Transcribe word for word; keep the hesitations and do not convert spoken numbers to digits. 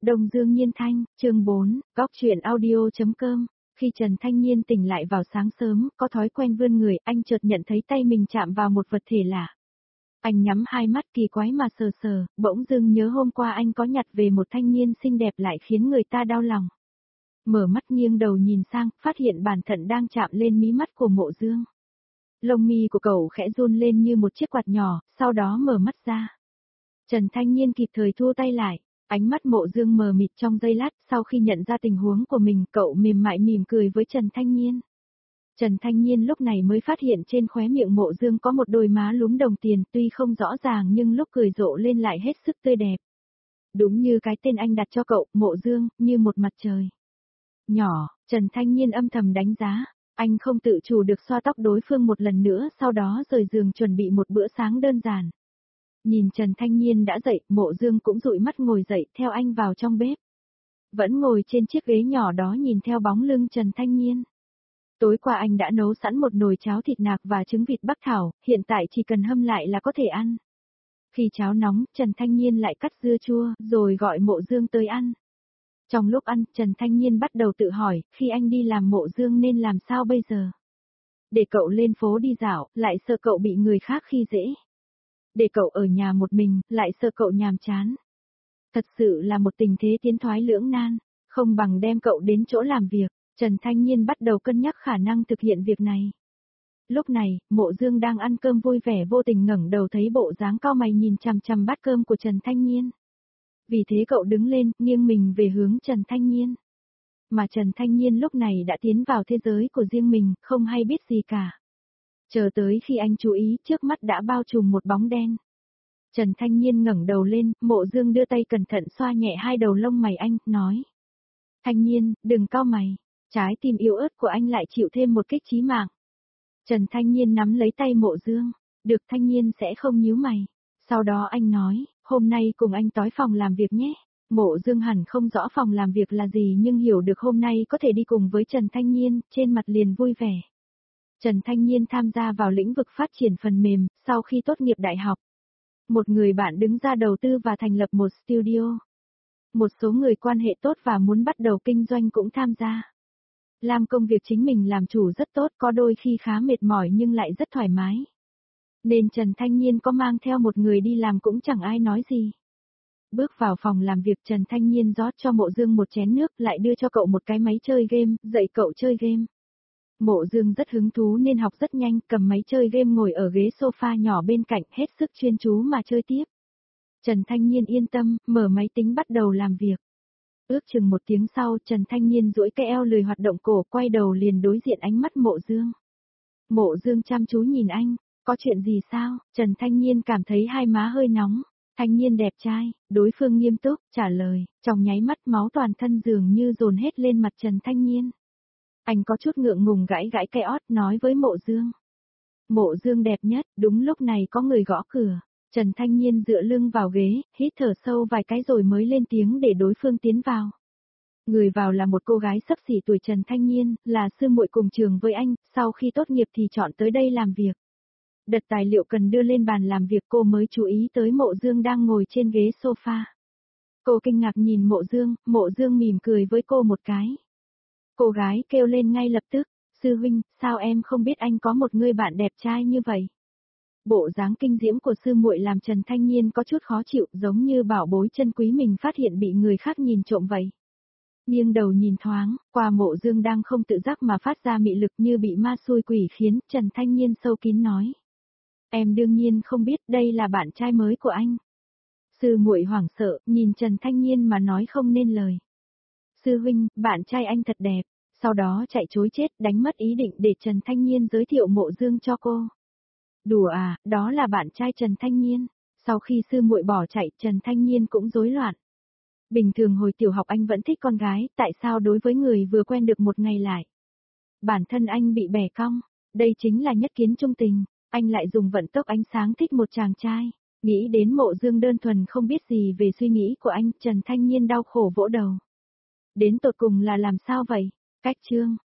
Đông Dương Nhiên Thanh, chương bốn, góc truyện audio.com. Khi Trần Thanh Nhiên tỉnh lại vào sáng sớm, có thói quen vươn người, anh chợt nhận thấy tay mình chạm vào một vật thể lạ. Anh nhắm hai mắt kỳ quái mà sờ sờ, bỗng dưng nhớ hôm qua anh có nhặt về một thanh niên xinh đẹp lại khiến người ta đau lòng. Mở mắt nghiêng đầu nhìn sang, phát hiện bản thân đang chạm lên mí mắt của Mộ Dương. Lông mi của cậu khẽ run lên như một chiếc quạt nhỏ, sau đó mở mắt ra. Trần Thanh Nhiên kịp thời thu tay lại. Ánh mắt Mộ Dương mờ mịt trong giây lát, sau khi nhận ra tình huống của mình, cậu mềm mại mỉm cười với Trần Thanh Nhiên. Trần Thanh Nhiên lúc này mới phát hiện trên khóe miệng Mộ Dương có một đôi má lúm đồng tiền, tuy không rõ ràng nhưng lúc cười rộ lên lại hết sức tươi đẹp. Đúng như cái tên anh đặt cho cậu, Mộ Dương, như một mặt trời nhỏ. Trần Thanh Nhiên âm thầm đánh giá, anh không tự chủ được xoa tóc đối phương một lần nữa, sau đó rời giường chuẩn bị một bữa sáng đơn giản. Nhìn Trần Thanh Nhiên đã dậy, Mộ Dương cũng dụi mắt ngồi dậy, theo anh vào trong bếp. Vẫn ngồi trên chiếc ghế nhỏ đó nhìn theo bóng lưng Trần Thanh Nhiên. Tối qua anh đã nấu sẵn một nồi cháo thịt nạc và trứng vịt bắc thảo, hiện tại chỉ cần hâm lại là có thể ăn. Khi cháo nóng, Trần Thanh Nhiên lại cắt dưa chua, rồi gọi Mộ Dương tới ăn. Trong lúc ăn, Trần Thanh Nhiên bắt đầu tự hỏi, khi anh đi làm Mộ Dương nên làm sao bây giờ? Để cậu lên phố đi dạo, lại sợ cậu bị người khác khi dễ. Để cậu ở nhà một mình, lại sợ cậu nhàm chán. Thật sự là một tình thế tiến thoái lưỡng nan, không bằng đem cậu đến chỗ làm việc. Trần Thanh Nhiên bắt đầu cân nhắc khả năng thực hiện việc này. Lúc này, Mộ Dương đang ăn cơm vui vẻ vô tình ngẩng đầu thấy bộ dáng cau mày nhìn chằm chằm bát cơm của Trần Thanh Nhiên. Vì thế cậu đứng lên, nghiêng mình về hướng Trần Thanh Nhiên. Mà Trần Thanh Nhiên lúc này đã tiến vào thế giới của riêng mình, không hay biết gì cả. Chờ tới khi anh chú ý, trước mắt đã bao trùm một bóng đen. Trần Thanh Nhiên ngẩng đầu lên, Mộ Dương đưa tay cẩn thận xoa nhẹ hai đầu lông mày anh, nói. Thanh Nhiên, đừng cau mày, trái tim yếu ớt của anh lại chịu thêm một kích chí mạng. Trần Thanh Nhiên nắm lấy tay Mộ Dương, được Thanh Nhiên sẽ không nhíu mày. Sau đó anh nói, hôm nay cùng anh tới phòng làm việc nhé. Mộ Dương hẳn không rõ phòng làm việc là gì nhưng hiểu được hôm nay có thể đi cùng với Trần Thanh Nhiên, trên mặt liền vui vẻ. Trần Thanh Nhiên tham gia vào lĩnh vực phát triển phần mềm, sau khi tốt nghiệp đại học. Một người bạn đứng ra đầu tư và thành lập một studio. Một số người quan hệ tốt và muốn bắt đầu kinh doanh cũng tham gia. Làm công việc chính mình làm chủ rất tốt, có đôi khi khá mệt mỏi nhưng lại rất thoải mái. Nên Trần Thanh Nhiên có mang theo một người đi làm cũng chẳng ai nói gì. Bước vào phòng làm việc, Trần Thanh Nhiên rót cho Mộ Dương một chén nước, lại đưa cho cậu một cái máy chơi game, dạy cậu chơi game. Mộ Dương rất hứng thú nên học rất nhanh, cầm máy chơi game ngồi ở ghế sofa nhỏ bên cạnh, hết sức chuyên chú mà chơi tiếp. Trần Thanh Nhiên yên tâm, mở máy tính bắt đầu làm việc. Ước chừng một tiếng sau, Trần Thanh Nhiên duỗi cái eo lười hoạt động cổ, quay đầu liền đối diện ánh mắt Mộ Dương. Mộ Dương chăm chú nhìn anh, có chuyện gì sao? Trần Thanh Nhiên cảm thấy hai má hơi nóng. Thanh Nhiên đẹp trai, đối phương nghiêm túc, trả lời, trong nháy mắt máu toàn thân dường như dồn hết lên mặt Trần Thanh Nhiên. Anh có chút ngượng ngùng gãi gãi cái ót nói với Mộ Dương. Mộ Dương đẹp nhất, đúng lúc này có người gõ cửa. Trần Thanh Nhiên dựa lưng vào ghế, hít thở sâu vài cái rồi mới lên tiếng để đối phương tiến vào. Người vào là một cô gái xấp xỉ tuổi Trần Thanh Nhiên, là sư muội cùng trường với anh, sau khi tốt nghiệp thì chọn tới đây làm việc. Đợt tài liệu cần đưa lên bàn làm việc cô mới chú ý tới Mộ Dương đang ngồi trên ghế sofa. Cô kinh ngạc nhìn Mộ Dương, Mộ Dương mỉm cười với cô một cái. Cô gái kêu lên ngay lập tức, sư huynh, sao em không biết anh có một người bạn đẹp trai như vậy? Bộ dáng kinh diễm của sư muội làm Trần Thanh Nhiên có chút khó chịu, giống như bảo bối chân quý mình phát hiện bị người khác nhìn trộm vậy. Nghiêng đầu nhìn thoáng, qua Mộ Dương đang không tự giác mà phát ra mị lực như bị ma xui quỷ khiến, Trần Thanh Nhiên sâu kín nói. Em đương nhiên không biết đây là bạn trai mới của anh. Sư muội hoảng sợ, nhìn Trần Thanh Nhiên mà nói không nên lời. Sư huynh, bạn trai anh thật đẹp, sau đó chạy chối chết, đánh mất ý định để Trần Thanh Nhiên giới thiệu Mộ Dương cho cô. Đùa à, đó là bạn trai Trần Thanh Nhiên. Sau khi sư muội bỏ chạy, Trần Thanh Nhiên cũng rối loạn. Bình thường hồi tiểu học anh vẫn thích con gái, tại sao đối với người vừa quen được một ngày lại? Bản thân anh bị bẻ cong, đây chính là nhất kiến trung tình, anh lại dùng vận tốc ánh sáng thích một chàng trai. Nghĩ đến Mộ Dương đơn thuần không biết gì về suy nghĩ của anh, Trần Thanh Nhiên đau khổ vỗ đầu. Đến tột cùng là làm sao vậy? Cách chương,